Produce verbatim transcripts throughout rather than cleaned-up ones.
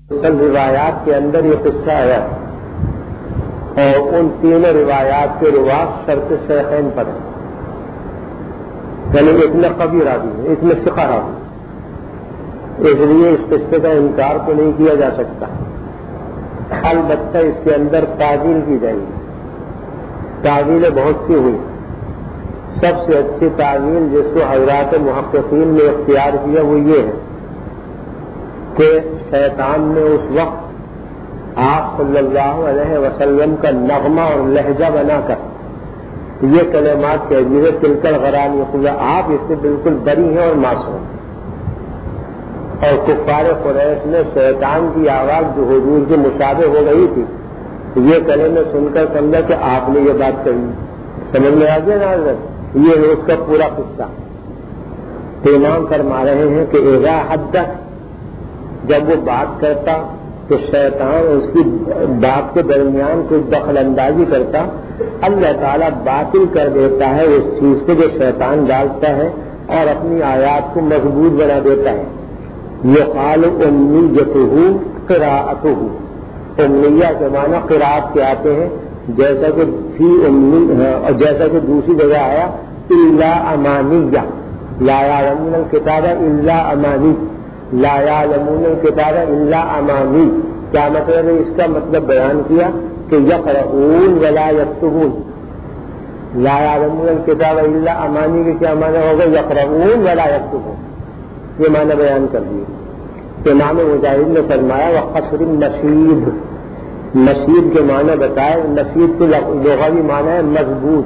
مسلسل روایات کے اندر یہ قصہ آیا اور ان تینوں روایات کے رواج شرط شیخین پر ہیں، یعنی اتنا قوی راوی ہے، اتنے ثقہ راوی، اس لیے اس قصے کا انکار تو نہیں کیا جا سکتا۔ البتہ اس کے اندر تعویل کی جائے گی، تعویلیں بہت سی ہوئی، سب سے اچھی تعویل جس کو حضرات محققین نے اختیار کیا وہ یہ ہے کہ شیطان نے اس وقت آپ صلی اللہ علیہ وسلم کا نغمہ اور لہجہ بنا کر یہ کلمات کہہ دیے، تلکل غرام خدا، آپ اس سے بالکل بری ہیں اور معصوم۔ اور کفار قریش نے شیطان کی آواز جو حضور کے مشابہ ہو گئی تھی یہ کلمے سن کر سمجھا کہ آپ نے یہ بات کہی، سمجھ میں آ گیا نا حضرت؟ یہ ہے اس کا پورا قصہ۔ تو امام فرما رہے ہیں کہ اذا حدث، جب وہ بات کرتا تو شیطان اس کی بات کے درمیان کوئی دخل اندازی کرتا، اللہ تعالیٰ باطل کر دیتا ہے اس چیز کو جو شیطان ڈالتا ہے اور اپنی آیات کو مضبوط بنا دیتا ہے۔ یقال امیتہ قراءتہ، امیہ کے معنی قراءت کے آتے ہیں، جیسا کہ فی امی، جیسا کہ دوسری جگہ آیا الا امانیہ، لا یعلمون الکتاب الا امانی، لا یعلمون الکتاب الا امانی۔ کیا مطلب ہے؟ اس کا مطلب بیان کیا کہ یقرؤون ولا یکتبون، لا یعلمون الکتاب الا امانی کے کیا معنی ہوگا؟ یقرؤون ولا یکتبون، یہ معنی بیان کر دیے۔ امام مجاہد نے فرمایا وقصر النشید، نشید کے معنی بتائے، نشید کے لغوی معنی ہے مضبوط،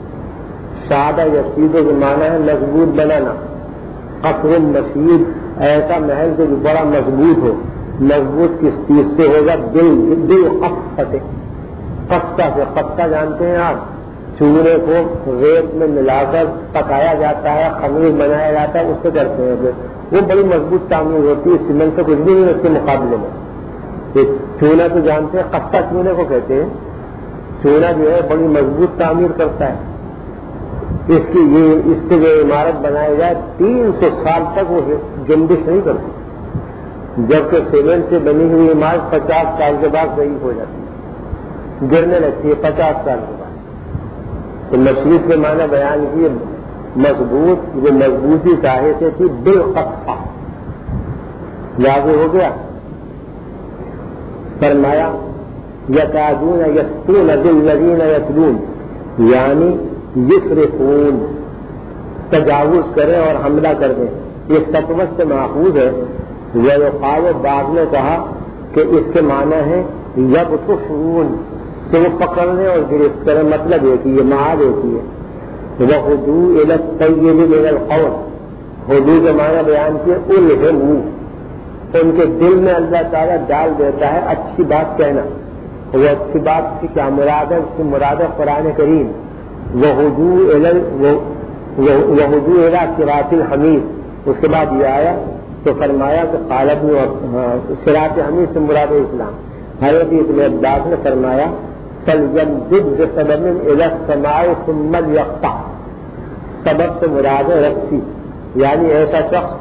سادہ یسید کے معنی ہے مضبوط بنانا۔ قصر النشید ایسا محل جو بڑا مضبوط ہو، مضبوط کس چیز سے ہوگا؟ دل، دل قصہ، قصہ سے، قصہ جانتے ہیں آپ، چورے کو ریت میں ملا کر پکایا جاتا ہے، خمیر بنایا جاتا ہے، اس سے کرتے ہیں، وہ بڑی مضبوط تعمیر ہوتی ہے، سیمنٹ سے کچھ بھی نہیں اس کے مقابلے میں۔ چونا تو جانتے ہیں، قصہ چونے کو کہتے ہیں، چونا جو ہے بڑی مضبوط تعمیر کرتا ہے، اس کی یہ اس سے جو عمارت بنائی جائے تین سو سال تک وہ جنبش نہیں کرتی، جبکہ سیمنٹ سے بنی ہوئی عمارت پچاس سال کے بعد ضعیف ہو جاتی ہے، گرنے لگتی ہے پچاس سال کے بعد۔ تو نشید کے معنی بیان کیے مضبوط، جو مضبوطی چاہے سے تھی، بالقصہ، واضح ہو گیا۔ فرمایا یکادون یسطون بالذین یتلون، یعنی یسرفون، تجاوز کریں اور حملہ کر دیں، یہ سطوت سے ماخوذ ہے۔ ویقال، بعض نے کہا کہ اس کے معنی ہے یبطشون، کہ وہ پکڑنے اور گرفت کریں، مطلب ایک ہی ہے، معاد ایک ہی ہے۔ وَهُدُوا إِلَى الطَّيِّبِ مِنَ الْقَوْلِ، ہدو کے معنی بیان کیے الہموا، ان کے دل میں اللہ تعالیٰ ڈال دیتا ہے اچھی بات کہنا۔ وہ اچھی بات کی کیا مراد ہے؟ اس کی مراد ہے قرآن کریم۔ وَهُدُوا إِلَى وَهُدُوا إِلَى صِرَاطِ الْحَمِيدِ، اس کے بعد یہ آیا تو فرمایا کہ قال ابن صراط حمید سے مراد اسلام۔ حضرت ابن عباس نے فرمایا فَلْيَمْدُدْ بِسَبَبٍ إِلَى السَّمَاءِ ثُمَّ لْيَقْطَعْ، سبب سے مراد ہے رسی، یعنی ایسا شخص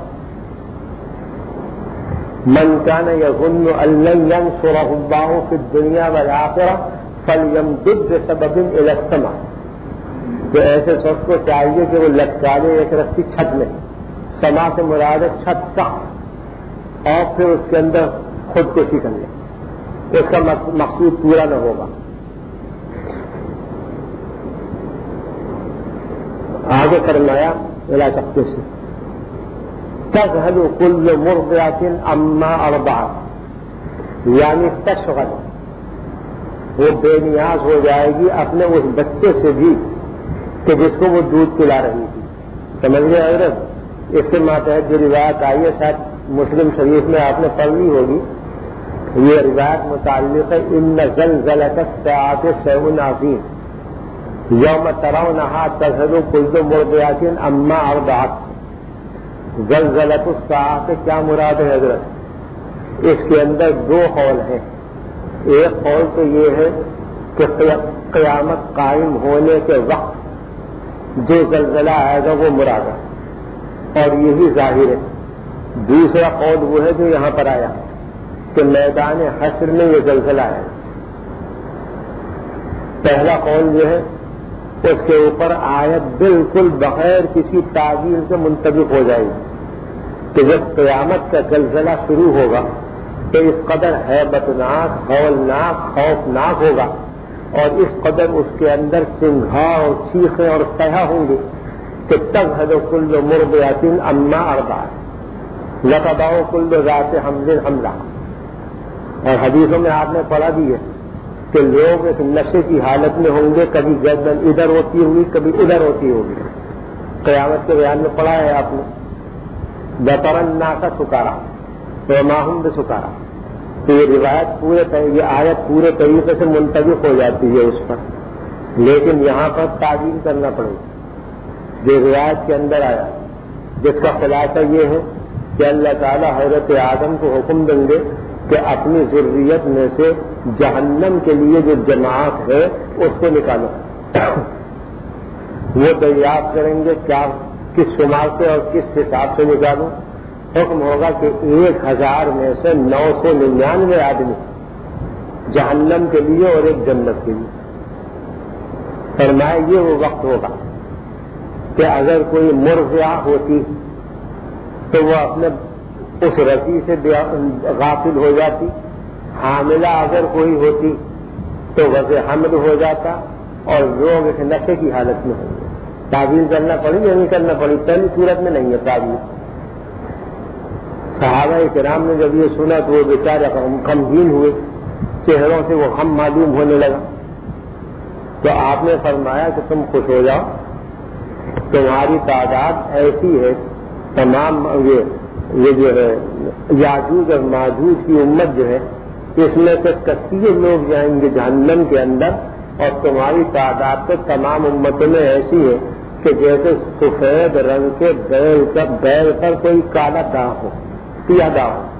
من كان يظن أن لن ينصره الله في الدنيا والآخرة فليمدد بسبب إلى السماء، تو ایسے شخص کو چاہیے کہ وہ لٹکا لے ایک رسی چھت میں، سما سے مراد ہے چھت سخت، اور پھر اس کے اندر خودکشی کر لے، اس کا مقصود پورا نہ ہوگا۔ آگے فرمایا الا سکتے سے تذهل كل مرضعة عما ارضعت، یعنی تشغل، وہ بے نیاز ہو جائے گی اپنے اس بچے سے بھی کہ جس کو وہ دودھ پلا رہی تھی۔ سمجھ گئے حضرت؟ اس کے ماتحت جو روایت آئی ہے شاید مسلم شریف میں آپ نے پڑھ لی ہوگی، یہ روایت متعلق ہے ان زلزلۃ الساعۃ شیء عظیم یوم ترونہا تذہل کل مرضعۃ عما ارضعت۔ زلزلۃ الساعۃ سے کیا مراد ہے حضرت؟ اس کے اندر دو قول ہیں، ایک قول تو یہ ہے کہ قیامت قائم ہونے کے وقت جو زلزلہ آئے گا وہ مراد ہے، اور یہی ظاہر ہے۔ دوسرا قول وہ ہے جو یہاں پر آیا کہ کہ میدان حشر میں یہ زلزلہ ہے. پہلا قول جو ہے اس کے اوپر آیت بالکل بغیر کسی تعویل کے منطبق ہو جائے گی کہ جب قیامت کا زلزلہ شروع ہوگا تو اس قدر ہیبتناک، ہولناک، خوفناک ہوگا اور اس قدر اس کے اندر چنگھا اور چیخیں اور صیحہ ہوں گے کہ تذہب کل مرضعۃ عما ارضعت وتضع کل ذات حمل حملہ. اور حدیثوں میں آپ نے پڑھا بھی ہے کہ لوگ ایک نشے کی حالت میں ہوں گے، کبھی گردن ادھر ہوتی ہوئی کبھی ادھر ہوتی ہوگی. قیامت کے بیان میں پڑھا ہے آپ نے بطر الناس سکارا وما هم بسکارا. تو یہ روایت پورے یہ آیت پورے طریقے سے منطبق ہو جاتی ہے اس پر، لیکن یہاں پر تعویل کرنا پڑے گا جو روایت کے اندر آیا، جس کا خلاصہ یہ ہے کہ اللہ تعالیٰ حضرت آدم کو حکم دیں گے کہ اپنی ذریت میں سے جہنم کے لیے جو جماعت ہے اس کو نکالو. وہ دریافت کریں گے کیا کس شمار سے اور کس حساب سے نکالوں. حکم ہوگا کہ ایک ہزار میں سے نو سو ننانوے آدمی جہنم کے لیے اور ایک جنت کے لیے. فرمائے یہ وہ وقت ہوگا کہ اگر کوئی مرضعہ ہوتی تو وہ اپنے اس رسی سے غافل ہو جاتی، حاملہ اگر کوئی ہوتی تو وضع حمل ہو جاتا، اور لوگ ایک نشے کی حالت میں ہوں گے. تعویل کرنا پڑی یا نہیں کرنا پڑی؟ پہلی صورت میں نہیں ہے تعویل. صحابہ کرام نے جب یہ سنا تو وہ بیچارے غمگین ہوئے، چہروں سے وہ غم معلوم ہونے لگا. تو آپ نے فرمایا کہ تم خوش ہو جاؤ، تمہاری تعداد ایسی ہے، تمام یہ یہ جو ہے یاجوج اور ماجوج کی امت جو ہے اس میں سے کثیر لوگ جائیں گے جہنم کے اندر، اور تمہاری تعداد تو تمام امتوں میں ایسی ہے کہ جیسے سفید رنگ کے بیل کا بیل پر کوئی کالا داغ ہو، سیاہ داغ ہو.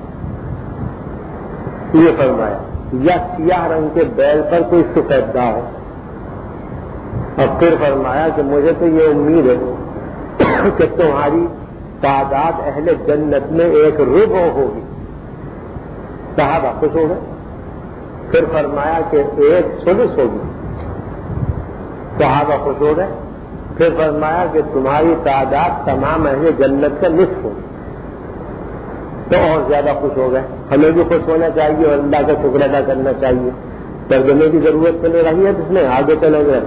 یہ فرمایا یا سیاہ رنگ کے بیل پر کوئی سفید داغ ہو. اور پھر فرمایا کہ مجھے تو یہ امید ہے کہ تمہاری تعداد اہل جنت میں ایک ربع ہوگی. صحابہ خوش ہو گئے. پھر فرمایا کہ ایک سدس ہوگی. صحابہ خوش ہو گئے. پھر فرمایا کہ تمہاری تعداد تمام اہل جنت کا نصف ہوگی. تو اور زیادہ خوش ہو گئے. ہمیں بھی خوش ہونا چاہیے اور اللہ کا شکر ادا کرنا چاہیے. ترجمے کی ضرورت تو نہیں رہی ہے جس میں آگے چلے گئے.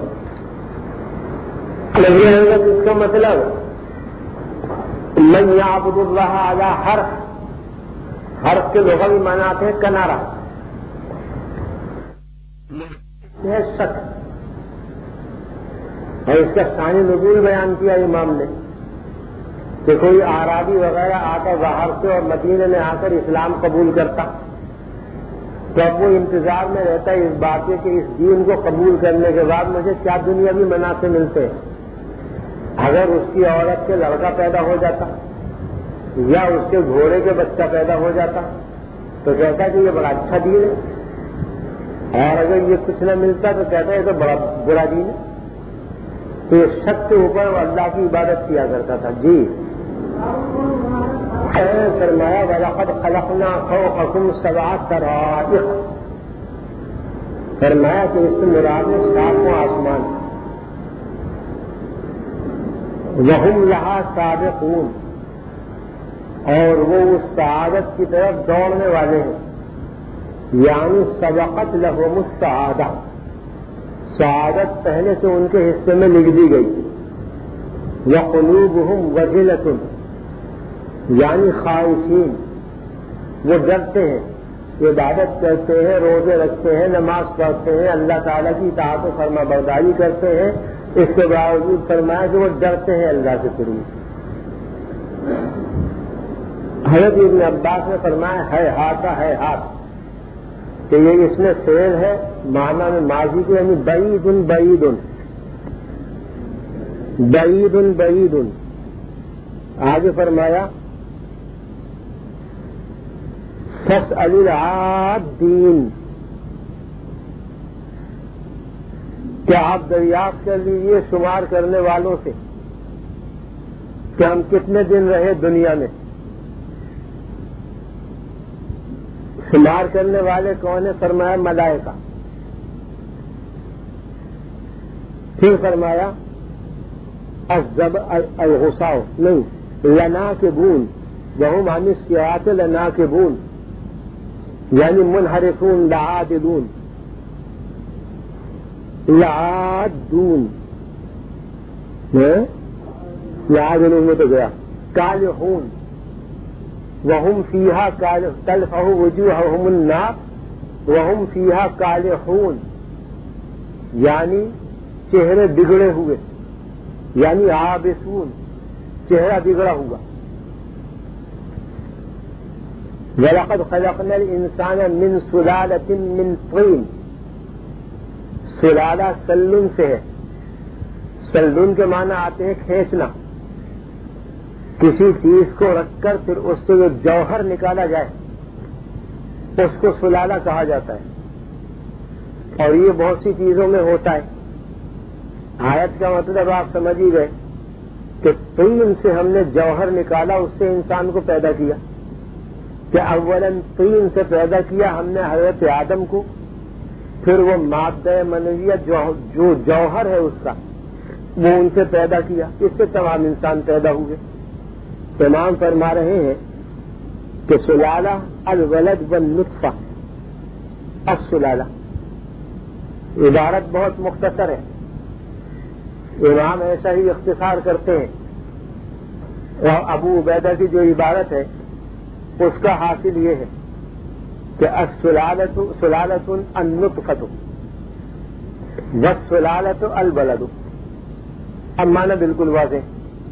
اس کا مطلب من یعبد اللہ علی حرف، حرف کے لغوی معنی آتے ہیں کنارہ، ہے شک. اور اس کا ثانی نزول بیان کیا امام نے کہ کوئی اعرابی وغیرہ آ کر باہر سے اور مدینے میں آ کر اسلام قبول کرتا تو اب وہ انتظار میں رہتا ہے اس بات کے کہ اس دین کو قبول کرنے کے بعد مجھے کیا دنیاوی منافع ملتے ہیں. اگر اس کی عورت سے لڑکا پیدا ہو جاتا یا اس کے گھوڑے کے بچہ پیدا ہو جاتا تو کہتا کہ یہ بڑا اچھا دین ہے، اور اگر یہ کچھ نہ ملتا تو کہتا ہے یہ تو بڑا برا دین ہے. تو یہ شک کے اوپر وہ اللہ کی عبادت کیا کرتا تھا. جی فرمایا وَلَقَدْ خَلَقْنَا فَوْقَكُمْ سَبْعَ طَرَائِقَ. فرمایا کہ اس سے مراد ہے ساتواں آسمان. وَهُمْ لَهَا سَابِقُونَ، اور وہ اس سعادت کی طرف دوڑنے والے ہیں. یعنی سبقت لهم السعادہ، سعادت پہلے سے ان کے حصے میں لکھ دی گئی. وَقُلُوبُهُمْ وَجِلَةٌ، یعنی خائفین، وہ ڈرتے ہیں، عبادت کرتے ہیں، روزے رکھتے ہیں، نماز پڑھتے ہیں، اللہ تعالیٰ کی اطاعت و فرما برداری کرتے ہیں، اس کے باوجود فرمایا کہ وہ ڈرتے ہیں اللہ سے ضرور. حضرت ابن عباس نے فرمایا ہے ہاتھا ہے ہاتھ کہ یہ اس میں فعل ہے معنی میں ماضی کے، یعنی بعید بعید بعید بعید. آگے فرمایا فاسأل العادین، کہ آپ دریافت کر لیجیے شمار کرنے والوں سے کہ ہم کتنے دن رہے دنیا میں. شمار کرنے والے کون ہیں؟ فرمایا ملائکہ. پھر فرمایا الزب الغصاء نہیں لناکبون وهم عن الصراط لناکبون یعنی منحرفون لعادلون لعادون لعادلون میں تو گیا کالحون وهم فيها كالح تلفح وجوههم النار وهم فيها كالحون یعنی چہرے بگڑے ہوئے یعنی عابسون چہرہ بگڑا ہوا. وَلَقَدْ خَلَقْنَا الْإِنسَانَ مِنْ سُلَالَةٍ مِنْ طِينٍ سلالہ سلن سے ہے. سلن کے معنی آتے ہیں کھینچنا. کسی چیز کو رکھ کر پھر اس سے جو جوہر نکالا جائے اس کو سلالہ کہا جاتا ہے. اور یہ بہت سی چیزوں میں ہوتا ہے. آیت کا مطلب آپ سمجھ ہی گئے کہ طین سے ہم نے جوہر نکالا, اس سے انسان کو پیدا کیا. کہ اولاً طین سے پیدا کیا ہم نے حضرت آدم کو, پھر وہ مادہ منویہ جو جوہر ہے اس کا وہ ان سے پیدا کیا, اس سے تمام انسان پیدا ہوئے. امام فرما رہے ہیں کہ سلالہ الولد والنطفہ السلالہ عبارت بہت مختصر ہے. امام ایسا ہی اختصار کرتے ہیں. اور ابو عبیدہ کی جو عبارت ہے اس کا حاصل یہ ہے کہ السلالۃ سلالۃ النطفۃ والسلالۃ الولد. اب معنی بالکل واضح,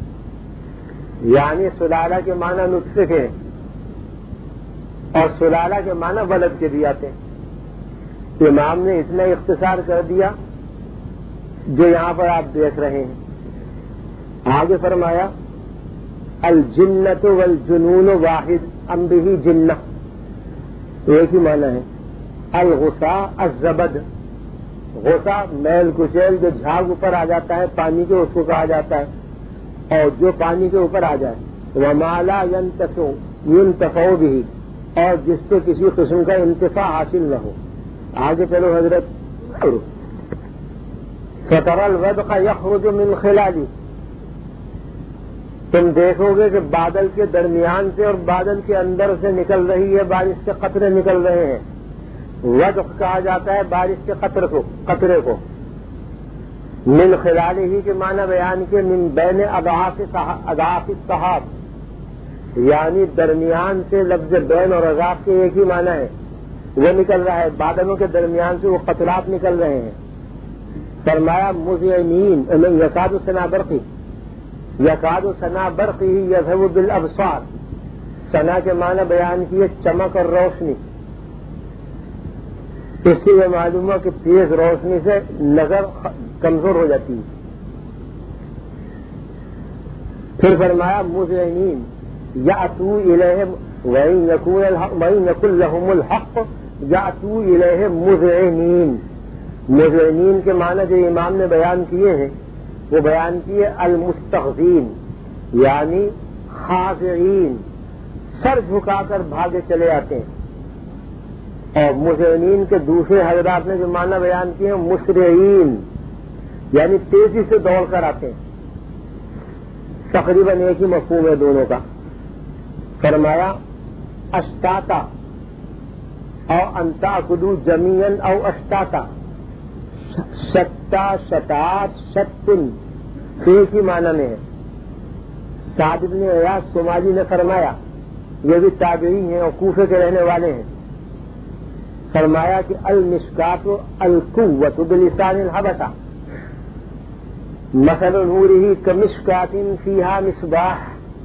یعنی سلالہ کے معنی نطفے کے ہیں اور سلالہ کے معنی ولد کے بھی آتے ہیں. امام نے اتنا اختصار کر دیا جو یہاں پر آپ دیکھ رہے ہیں. آگے فرمایا الجنۃ والجنون واحد ام بہ جنہ, ایک ہی معنی ہے. الغصاء الزبد, غصہ میل کچیل جو جھاگ اوپر آ جاتا ہے پانی کے, اس کو کہا جاتا ہے. اور جو پانی کے اوپر آ جائے وما لا ينتفع ينتفع به, اور جس سے کسی قسم کا انتفاع حاصل نہ ہو. آگے چلو حضرت. فترى الودق يخرج من خلاله, تم دیکھو گے کہ بادل کے درمیان سے اور بادل کے اندر سے نکل رہی ہے بارش کے قطرے نکل رہے ہیں. ودق کہا جاتا ہے بارش کے قطرے کو قطرے کو. من خلالہ ہی کے معنی بیان کے من بین اضعاف الصحاب, یعنی درمیان سے. لفظ بین اور اضعاف کے ایک ہی معنی ہے, وہ نکل رہا ہے بادلوں کے درمیان سے وہ قطرات نکل رہے ہیں. فرمایا مذعنین یکاد سنا برقی یکاد سنا برقی یذهب بالابصار, سنا کے معنی بیان کیے چمک اور روشنی. اس سے یہ معلوم ہوا کہ تیز روشنی سے نظر کمزور ہو جاتی ہے. پھر فرمایا مذعنین یأتوا الیہم وإن یکن لہم الحق یأتوا الیہم مذعنین. مذعنین کے معنی جو امام نے بیان کیے ہیں وہ بیان کیے المستغذین, یعنی خاضعین, سر جھکا کر بھاگے چلے آتے ہیں. اور مذعنین کے دوسرے حضرات نے جو معنی بیان کیے ہیں مسرعین, یعنی تیزی سے دوڑ کر آتے ہیں. تقریباً ایک ہی مفہوم ہے دونوں کا. فرمایا اشتاتا او انتا کدو جمیعن او اشتاتا, شتا شتات شتن ایک ہی معنی میں ہے. سعد بن ایاس سماجی نے فرمایا, یہ بھی تابعی ہیں اور کوفے کے رہنے والے ہیں, فرمایا کہ المشکات القوت بلسان الحبشہ مثل نورہ کمشکات فیہا مصباح.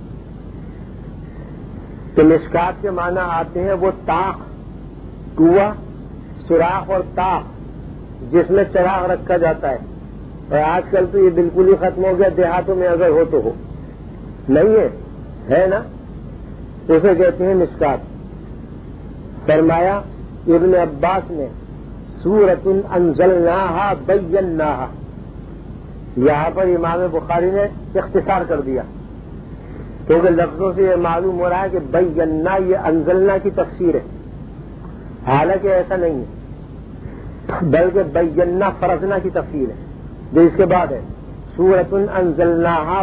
تو مشکات کے معنی آتے ہیں وہ طاق, کنواں, سوراخ اور طاق جس میں چراغ رکھا جاتا ہے. اور آج کل تو یہ بالکل ہی ختم ہو گیا, دیہاتوں میں اگر ہو تو ہو, نہیں ہے ہے نا, اسے کہتے ہیں مشکات. فرمایا ابن عباس نے سورۃ انزلناہا بیناہا, یہاں پر امام بخاری نے اختصار کر دیا کیونکہ لفظوں سے یہ معلوم ہو رہا ہے کہ بینا یہ انزلنا کی تفسیر ہے. حالانکہ ایسا نہیں ہے، بلکہ بینا فرضنا کی تفصیل ہے جو اس کے بعد ہے، سورۃ انزلناہا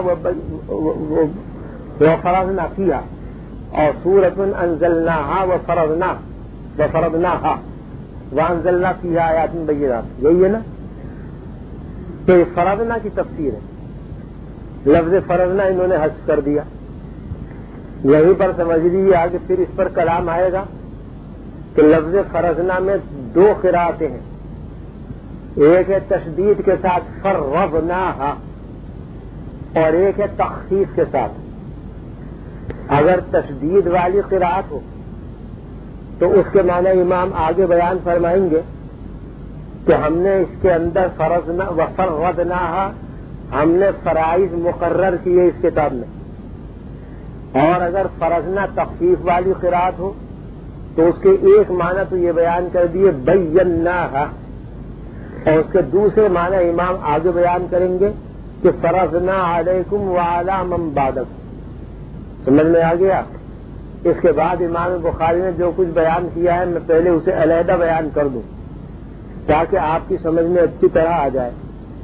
وفرضنا فیہا، اور سورۃ انزلناہا وفرضنا وفرضناہا وانزلنا فیہا آیات بینات، یہی ہے نا؟ تو یہ فرضنا کی تفسیر ہے، لفظ فرضنا انہوں نے حذف کر دیا، یہیں پر سمجھ لیجیے آگے پھر اس پر کلام آئے گا کہ لفظ فرضنا میں دو قراءتیں ہیں، ایک ہے تشدید کے ساتھ فرضناہا اور ایک ہے تخفیف کے ساتھ۔ اگر تشدید والی قراءت ہو تو اس کے معنی امام آگے بیان فرمائیں گے کہ ہم نے اس کے اندر فرضنا وفرضناہا، ہم نے فرائض مقرر کیے اس کتاب میں، اور اگر فرضنا تخفیف والی قراءت ہو تو اس کے ایک معنی تو یہ بیان کر دیے بیناہا، اور اس کے دوسرے معنی امام آگے بیان کریں گے کہ فرضنا علیکم وعلی من بعدکم۔ سمجھ میں آ گیا؟ اس کے بعد امام بخاری نے جو کچھ بیان کیا ہے میں پہلے اسے علیحدہ بیان کر دوں تاکہ آپ کی سمجھ میں اچھی طرح آ جائے۔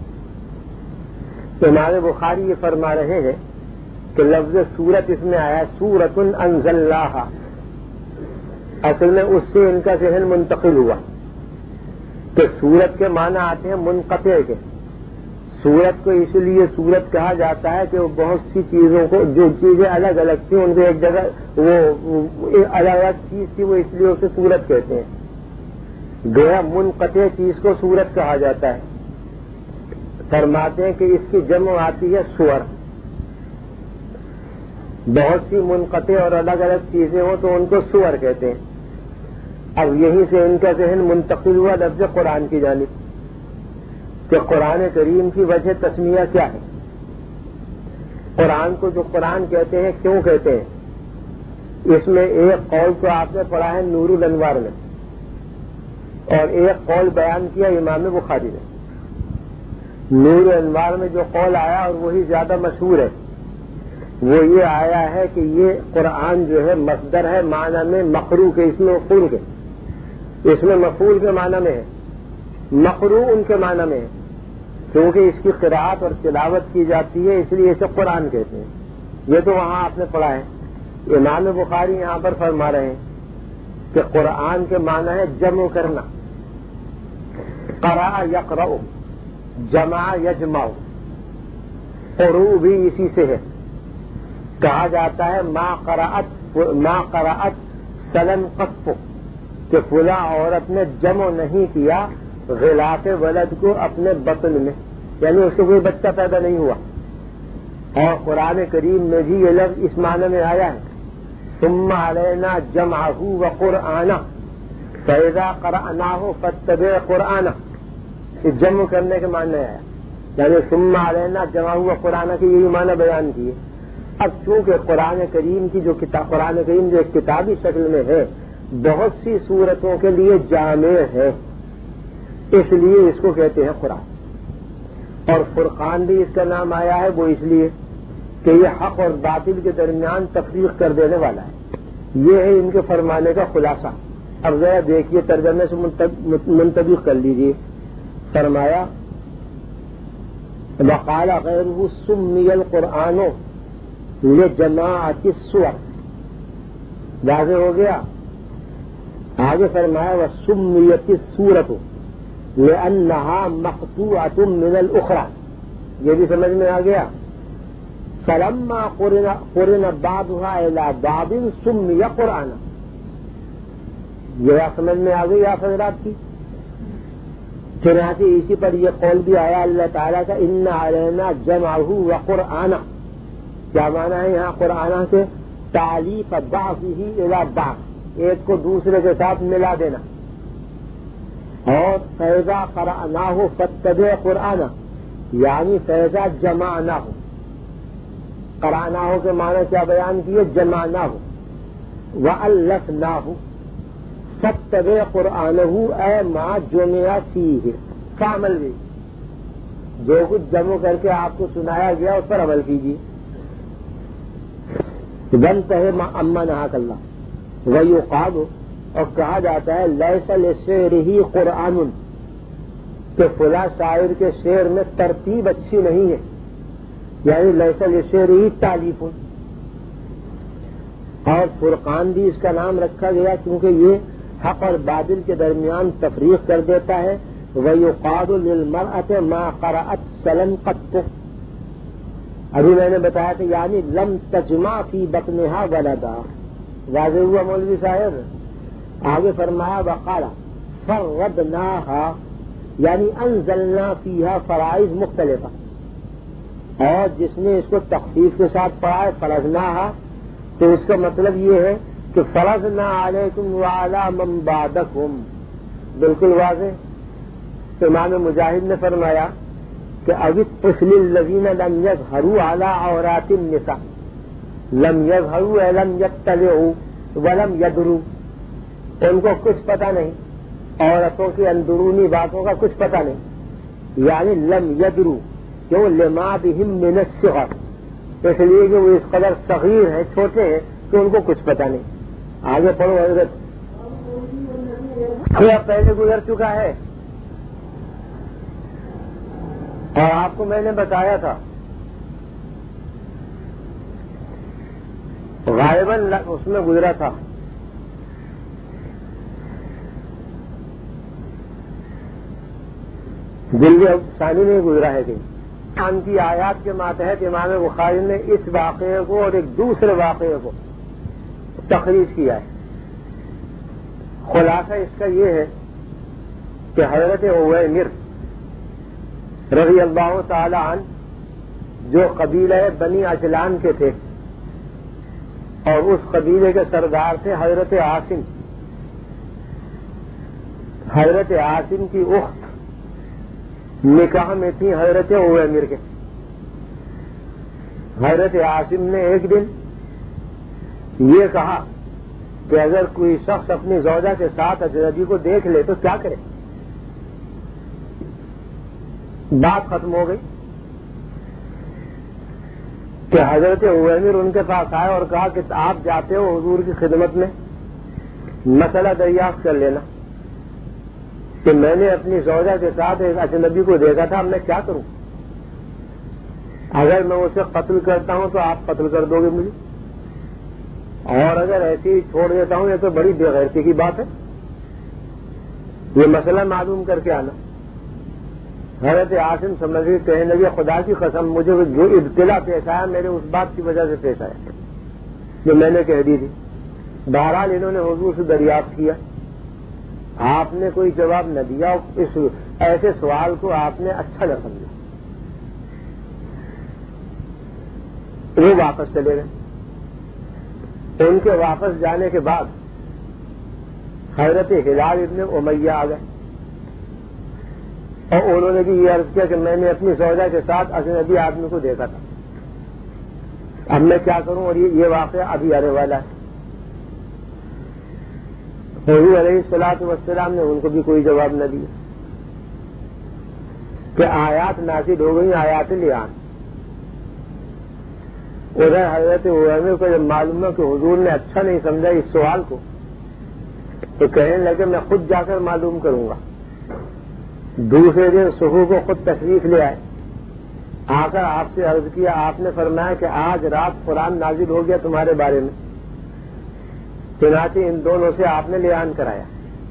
امام بخاری یہ فرما رہے ہیں کہ لفظ سورت اس میں آیا سورۃ انزلناہا، اصل میں اس سے ان کا ذہن منتقل ہوا کہ سورت کے معنی آتے ہیں منقطع کے۔ سورت کو اس لیے سورت کہا جاتا ہے کہ وہ بہت سی چیزوں کو، جو چیزیں الگ الگ تھیں ان کو ایک جگہ، وہ الگ الگ چیز تھی وہ اس لیے اسے سورت کہتے ہیں۔ گویا منقطع چیز کو سورت کہا جاتا ہے۔ فرماتے ہیں کہ اس کی جمع آتی ہے سور، بہت سی منقطع اور الگ الگ چیزیں ہوں تو ان کو سور کہتے ہیں۔ اب یہیں سے ان کا ذہن منتقل ہوا لفظ قرآن کی جانب کہ قرآن کریم کی وجہ تسمیہ کیا ہے، قرآن کو جو قرآن کہتے ہیں کیوں کہتے ہیں۔ اس میں ایک قول تو آپ نے پڑھا ہے نور الانوار میں، اور ایک قول بیان کیا امام بخاری نے۔ نور الانوار میں جو قول آیا اور وہی زیادہ مشہور ہے وہ یہ آیا ہے کہ یہ قرآن جو ہے مصدر ہے معنی میں مقروء کے، اس میں مفعول کے، اس میں مفعول کے معنی میں ہے، مقروء ان کے معنی میں ہے، کیونکہ اس کی قراءت اور تلاوت کی جاتی ہے اس لیے اسے قرآن کہتے ہیں۔ یہ تو وہاں آپ نے پڑھا ہے۔ امام بخاری یہاں پر فرما رہے ہیں کہ قرآن کے معنی ہے جمع کرنا، قرأ یقرأ، جمع یجمع، قروء بھی اسی سے ہے۔ کہا جاتا ہے ما قرأت ما قرأت سلم قط، کہ فلاں عورت نے جمع نہیں کیا غلاف ولد کو اپنے بطن میں، یعنی اس کو کوئی بچہ پیدا نہیں ہوا۔ اور قرآن کریم میں بھی یہ لفظ اس معنی میں آیا ہے ثم علینا جمعہ وقرآنہ فاذا قرأناہ فاتبع قرآنہ، یہ جمع کرنے کے معنی آیا، یعنی ثم علینا جمعہ وقرآنہ کی یہی معنی بیان کیے۔ اب چونکہ قرآن کریم کی جو کتاب، قرآن کریم جو ایک کتابی شکل میں ہے بہت سی صورتوں کے لیے جامع ہے، اس لیے اس کو کہتے ہیں قرآن۔ اور فرقان بھی اس کا نام آیا ہے وہ اس لیے کہ یہ حق اور باطل کے درمیان تفریق کر دینے والا ہے۔ یہ ہے ان کے فرمانے کا خلاصہ۔ اب ذرا دیکھیے ترجمے سے منطبق کر لیجیے۔ فرمایا وقال غیرہ سمی القرآن لجماعت السور، واضح ہو گیا۔ آگے فرمایا وسمیت السورۃ لأنہا مقطوعۃ من الأخرى، یہ بھی سمجھ میں آ گیا۔ فلما قرن بعضها الى بعض سمی قرآن، یہ سمجھ میں آ گئی آپ حضرات کی۔ چنانچہ اسی پر یہ قول بھی آیا اللہ تعالیٰ کا ان علینا جمعہ وقرآنہ، کیا معنی ہے یہاں قرآن سے؟ تعلیق بعضہ الی بعض، ایک کو دوسرے کے ساتھ ملا دینا۔ اور فیضا قرأناہ فاتبع قرآنہ، یعنی فیضا جمعناہ، قرأناہ کے معنی کیا بیان کیے؟ جمعناہ۔ وألفناہ فاتبع قرآنہ اے ما جمع فیہ، کا عمل بھی، جو کچھ جمع کر کے آپ کو سنایا گیا اس پر عمل کیجیے۔ بنتا ہے ما اما نہاک اللہ ویقال، اور کہا جاتا ہے لیس لشعرہ قرآن، کہ فلاں شاعر کے شعر میں ترتیب اچھی نہیں ہے، یعنی لیس لشعرہ تالیف. اور فرقان بھی اس کا نام رکھا گیا کیونکہ یہ حق اور باطل کے درمیان تفریق کر دیتا ہے. وَيُقَادُ لِلْمَرْأَةِ مَا قَرَأَتْ سَلًا قَطُّ، ابھی میں نے بتایا کہ یعنی لم تجمع فی بطنہا ولدا. واضح ہوا مولوی صاحب؟ آگے فرمایا وقال فرضناہا، یعنی انزلنا فیہا فرائض مختلفہ، اور جس نے اس کو تخفیف کے ساتھ پڑھا ہے فرضناہا تو اس کا مطلب یہ ہے کہ فرضنا علیکم وعلی من بعدکم. بالکل واضح. تو امام مجاہد نے فرمایا کہ ابھی الطفل الذین لم یظہروا علی عورات النساء، لم یظہروا اے لم یطلعوا ولم یدروا، ان کو کچھ پتہ نہیں، عورتوں کی اندرونی باتوں کا کچھ پتہ نہیں، یعنی لم یدروا کیوں لما بہم من الصغر، اس لیے کہ وہ اس قدر صغیر ہیں، چھوٹے ہیں کہ ان کو کچھ پتہ نہیں. آگے پڑھو حضرت. پہلے گزر چکا ہے اور آپ کو میں نے بتایا تھا غالباً اس میں گزرا تھا. جلد ثانی میں گزرا ہے کہ ان کی آیات کے ماتحت امام بخاری نے اس واقعے کو اور ایک دوسرے واقعے کو تخریج کیا ہے. خلاصہ اس کا یہ ہے کہ حضرت عویمر رضی اللہ تعالی عنہ جو قبیلہ بنی اجلان کے تھے اور اس قبیلے کے سردار تھے حضرت عاصم. حضرت عاصم کی اخت نکاح میں تھی حضرت عویمر کے. حضرت عاصم نے ایک دن یہ کہا کہ اگر کوئی شخص اپنی زوجہ کے ساتھ اجنبی کو دیکھ لے تو کیا کرے. بات ختم ہو گئی کہ حضرت عویمر ان کے پاس آئے اور کہا کہ آپ جاتے ہو حضور کی خدمت میں، مسئلہ دریافت کر لینا کہ میں نے اپنی زوجہ کے ساتھ ایک اجنبی کو دیکھا تھا، اب میں کیا کروں؟ اگر میں اسے قتل کرتا ہوں تو آپ قتل کر دو گے مجھے، اور اگر ایسی ہی چھوڑ دیتا ہوں یہ تو بڑی بے غیرتی کی بات ہے، یہ مسئلہ معلوم کر کے آنا. حضرت عاصم سمجھ کے کہنے لگے خدا کی قسم مجھے جو ابتلا پیش آیا میرے اس بات کی وجہ سے پیش آیا جو میں نے کہہ دی تھی. بہرحال انہوں نے حضور سے دریافت کیا، آپ نے کوئی جواب نہ دیا، اس ایسے سوال کو آپ نے اچھا نہ سمجھا، وہ واپس چلے گئے. ان کے واپس جانے کے بعد حضرت ہلال ابن امیہ آ گئے اور انہوں نے بھی یہ عرض کیا کہ میں نے اپنی زوجہ کے ساتھ اجنبی آدمی کو دیکھا تھا، اب میں کیا کروں، اور یہ واقعہ ابھی آنے والا ہے. حضور علیہ الصلوۃ والسلام نے ان کو بھی کوئی جواب نہ دیا کہ آیات نازل ہو گئی، آیات لعان. ادھر حضرت عویمر کو جب معلوم ہے کہ حضور نے اچھا نہیں سمجھا اس سوال کو تو کہنے لگے میں خود جا کر معلوم کروں گا. دوسرے دن صبح کو خود تشریف لے آئے، آ کر آپ سے عرض کیا، آپ نے فرمایا کہ آج رات قرآن نازل ہو گیا تمہارے بارے میں. چنانچہ ان دونوں سے آپ نے لعان کرایا.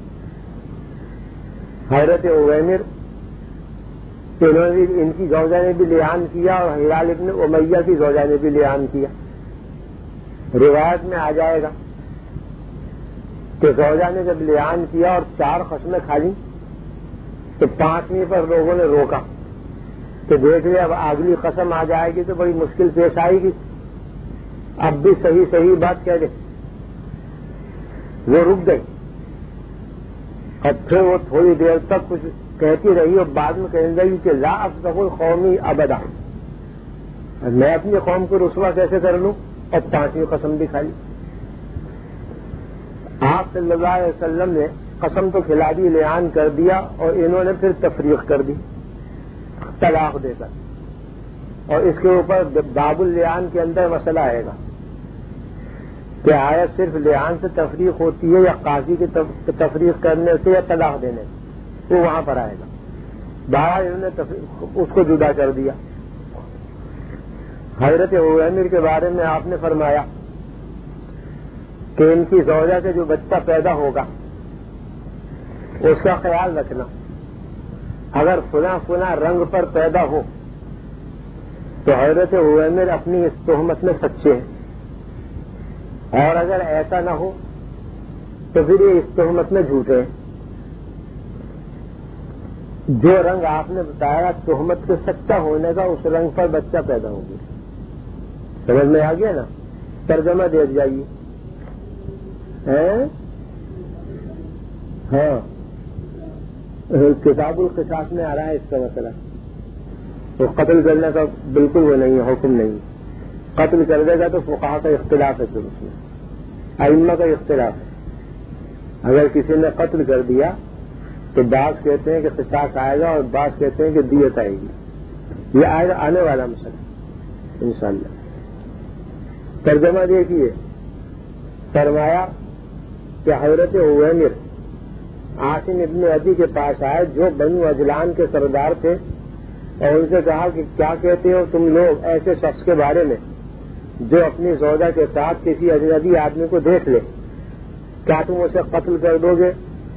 حضرت عویمر انہوں نے ان کی زوجہ نے بھی لعان کیا اور ہلال ابن امیہ کی زوجہ نے بھی لعان کیا. روایت میں آ جائے گا کہ زوجہ نے جب لعان کیا اور چار قسمیں کھا لی تو پانچویں پر لوگوں نے روکا کہ دیکھ لے اب اگلی قسم آ جائے گی تو بڑی مشکل پیش آئے گی، اب بھی صحیح صحیح بات کہہ دے. وہ رک گئی اور پھر وہ تھوڑی دیر تک کچھ کہتی رہی اور بعد میں کہنے لگی کہ لا اصدق القومی ابدا، میں اپنی قوم کو رسوا کیسے کر لوں، اور پانچویں قسم بھی کھا لی. آپ صلی اللہ علیہ وسلم نے قسم تو کھلا دی، لعان کر دیا اور انہوں نے پھر تفریق کر دی طلاق دے کر. اور اس کے اوپر باب اللعان کے اندر مسئلہ آئے گا کہ آیا صرف لعان سے تفریق ہوتی ہے یا قاضی کی تفریق کرنے سے یا طلاق دینے سے، وہ وہاں پر آئے گا۔ بہرحال انہوں نے اس کو جدا کر دیا۔ حضرت عمیر کے بارے میں آپ نے فرمایا کہ ان کی زوجہ سے جو بچہ پیدا ہوگا اس کا خیال رکھنا، اگر فلاں فلاں رنگ پر پیدا ہو تو حضرت عمیر اپنی اس تہمت میں سچے ہیں، اور اگر ایسا نہ ہو تو پھر یہ اس تہمت میں جھوٹے ہیں۔ جو رنگ آپ نے بتایا تہمت کے سچا ہونے کا، اس رنگ پر بچہ پیدا ہو گیا۔ سمجھ میں آ گیا نا؟ ترجمہ دے جائیے۔ ہاں، کتاب القصاص میں آ رہا ہے اس کا مسئلہ۔ تو قتل کرنے کا بالکل وہ نہیں ہے، حکم نہیں۔ قتل کر دے گا تو فقہا کا اختلاف ہے، پھر اس میں ائمہ کا اختلاف ہے۔ اگر کسی نے قتل کر دیا تو بعض کہتے ہیں کہ قصاص آئے گا اور بعض کہتے ہیں کہ دیت آئے گی۔ یہ آئے گا آنے والا مسئلہ انشاءاللہ۔ ترجمہ دیکھیے، فرمایا کہ حضرت عمیر عاصم ابن عدی کے پاس آئے جو بنو اجلان کے سردار تھے، اور ان سے کہا کہ کیا کہتے ہو تم لوگ ایسے شخص کے بارے میں جو اپنی زوجہ کے ساتھ کسی اجنبی آدمی کو دیکھ لے، کیا تم اسے قتل کر دو گے؟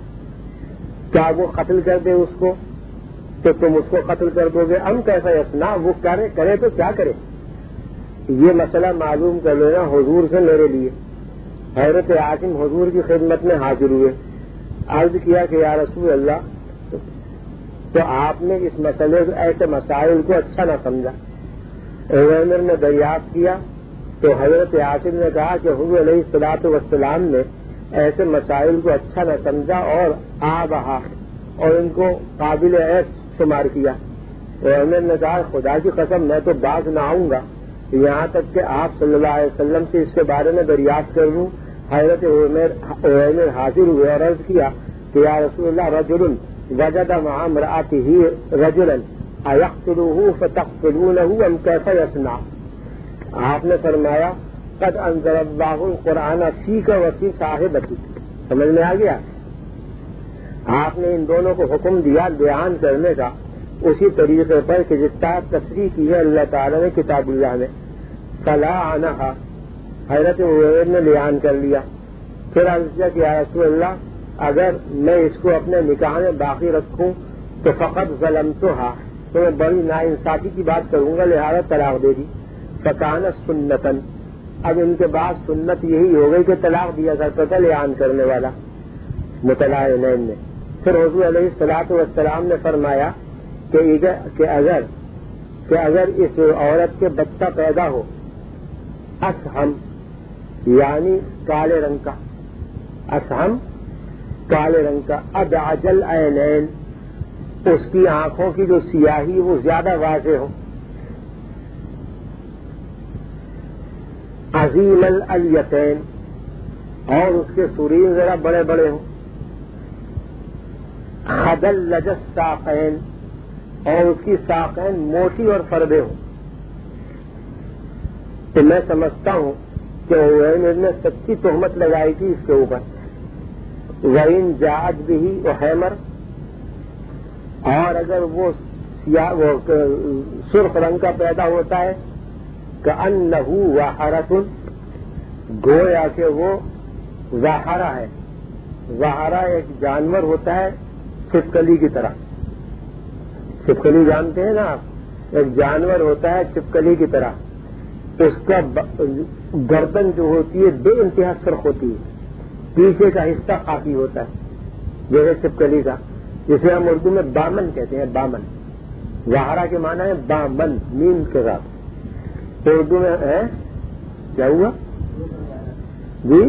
کیا وہ قتل کر دے اس کو تو تم اس کو قتل کر دو گے؟ ہم کیسا یسنا، وہ کرے کرے تو کیا کرے؟ یہ مسئلہ معلوم کر لینا حضور سے میرے لیے۔ حضرت عاصم حضور کی خدمت میں حاضر ہوئے، عرض کیا کہ یا رسول اللہ، تو آپ نے اس مسئلے ایسے مسائل کو اچھا نہ سمجھا۔ عمیر نے دریافت کیا تو حضرت عاصم نے کہا کہ حضور علیہ الصلوۃ والسلام نے ایسے مسائل کو اچھا نہ سمجھا اور آ بہا اور ان کو قابل عیش شمار کیا۔ عمیر نے کہا خدا کی قسم میں تو باز نہ آؤں گا یہاں تک کہ آپ صلی اللہ علیہ وسلم سے اس کے بارے میں دریافت کر لوں۔ حضرت عمیر حاضر ہوئے اور عرض کیا کہ یا رسول اللہ، رجل وجد مع امرأته رجلا ایقتلوہ فتقتلونہ ام کیف یصنع؟ آپ نے فرمایا قد انزل اللہ القرآن فیک وفی صاحبتک۔ سمجھ میں آ گیا؟ آپ نے ان دونوں کو حکم دیا بیان کرنے کا اسی طریقے پر کہ جس طرح تصریح کی ہے اللہ تعالیٰ نے کتاب اللہ میں۔ فلا عنہا، حضرت عمیر نے لیان کر لیا۔ پھر عرض کیا کہ یا رسول اللہ، اگر میں اس کو اپنے نکاح میں باقی رکھوں تو فقط ظلمتھا، تو میں بڑی ناانصافی کی بات کروں گا، لہذا طلاق دے دی۔ فکانت سنتن، اب ان کے بعد سنت یہی ہو گئی کہ طلاق دیا کرتا تھا لیان کرنے والا متلاعنین نے۔ پھر حضور علیہ الصلوۃ والسلام نے فرمایا کہ اگر کہ اگر اس عورت کے بچہ پیدا ہو اسہم، یعنی کالے رنگ کا، اسہم کالے رنگ کا، ادعج العینین، اس کی آنکھوں کی جو سیاہی وہ زیادہ واضح ہو، عظیم الیتین، اور اس کے سرین ذرا بڑے بڑے ہوں، خدلج الساقین، اور اس کی ساقین موٹی اور فردے ہوں، تو میں سمجھتا ہوں کہ عمیر نے سچی تہمت لگائی تھی اس کے اوپر۔ وَإِن جَاءَتْ بِهِ وَحَمَرَ، اور اگر وہ سیاہ وہ سرخ رنگ کا پیدا ہوتا ہے، كَأَنَّهُ وَحَرَةٌ، گویا کہ وہ زہرہ ہے۔ زہرہ ایک جانور ہوتا ہے چھپکلی کی طرح، چھپکلی جانتے ہیں نا آپ، ایک جانور ہوتا ہے چھپکلی کی طرح، اس کا گردن جو ہوتی ہے بے انتہا سرخ ہوتی ہے، پیچھے کا حصہ خاکی ہوتا ہے جیسے چھپکلی کا، جسے ہم اردو میں بامن کہتے ہیں، بامن۔ زہرہ کے معنی ہے بامن، میم کے ساتھ۔ اردو میں ہے کیا ہوا جی؟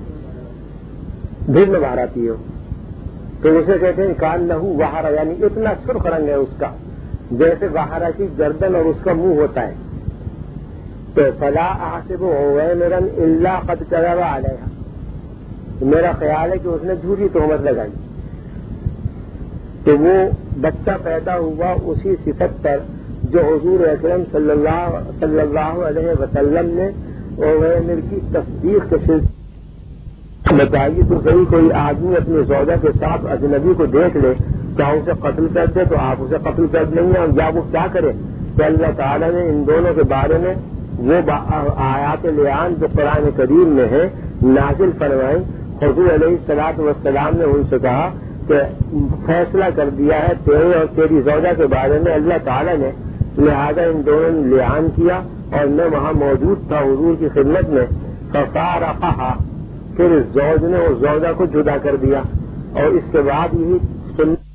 بھیڑ میں باہر آتی ہے، تو اسے کہتے ہیں کان نہو وہارا، یعنی اتنا سرخ رنگ ہے اس کا جیسے وہارا کی گردن اور اس کا منہ ہوتا ہے۔ تو فلا احسب عمرا الا قد كذب علیہا، میرا خیال ہے کہ اس نے جھوٹی تہمت لگائی۔ تو وہ بچہ پیدا ہوا اسی صفت پر جو حضور اکرم صلی اللہ صلی اللہ علیہ وسلم نے اویمر کی تصدیق کے سلسلے بتائیے تو صحیح کوئی آدمی اپنی زوجہ کے ساتھ اجنبی کو دیکھ لے کیا اسے قتل کر دے تو آپ اسے قتل کر دیں گے یا وہ کیا کرے کہ اللہ تعالیٰ نے ان دونوں کے بارے میں وہ آیات لعان جو قرآن کریم میں ہے نازل فرمائیں. حضور علیہ الصلوۃ والسلام نے ان سے کہا کہ فیصلہ کر دیا ہے تیرے اور تیری زوجہ کے بارے میں اللہ تعالیٰ نے, لہذا ان دونوں نے لعان کیا اور میں وہاں موجود تھا حضور کی خدمت میں. ففارقھا, پھر زوج نے اس زوجہ کو جدا کر دیا اور اس کے بعد یہی سن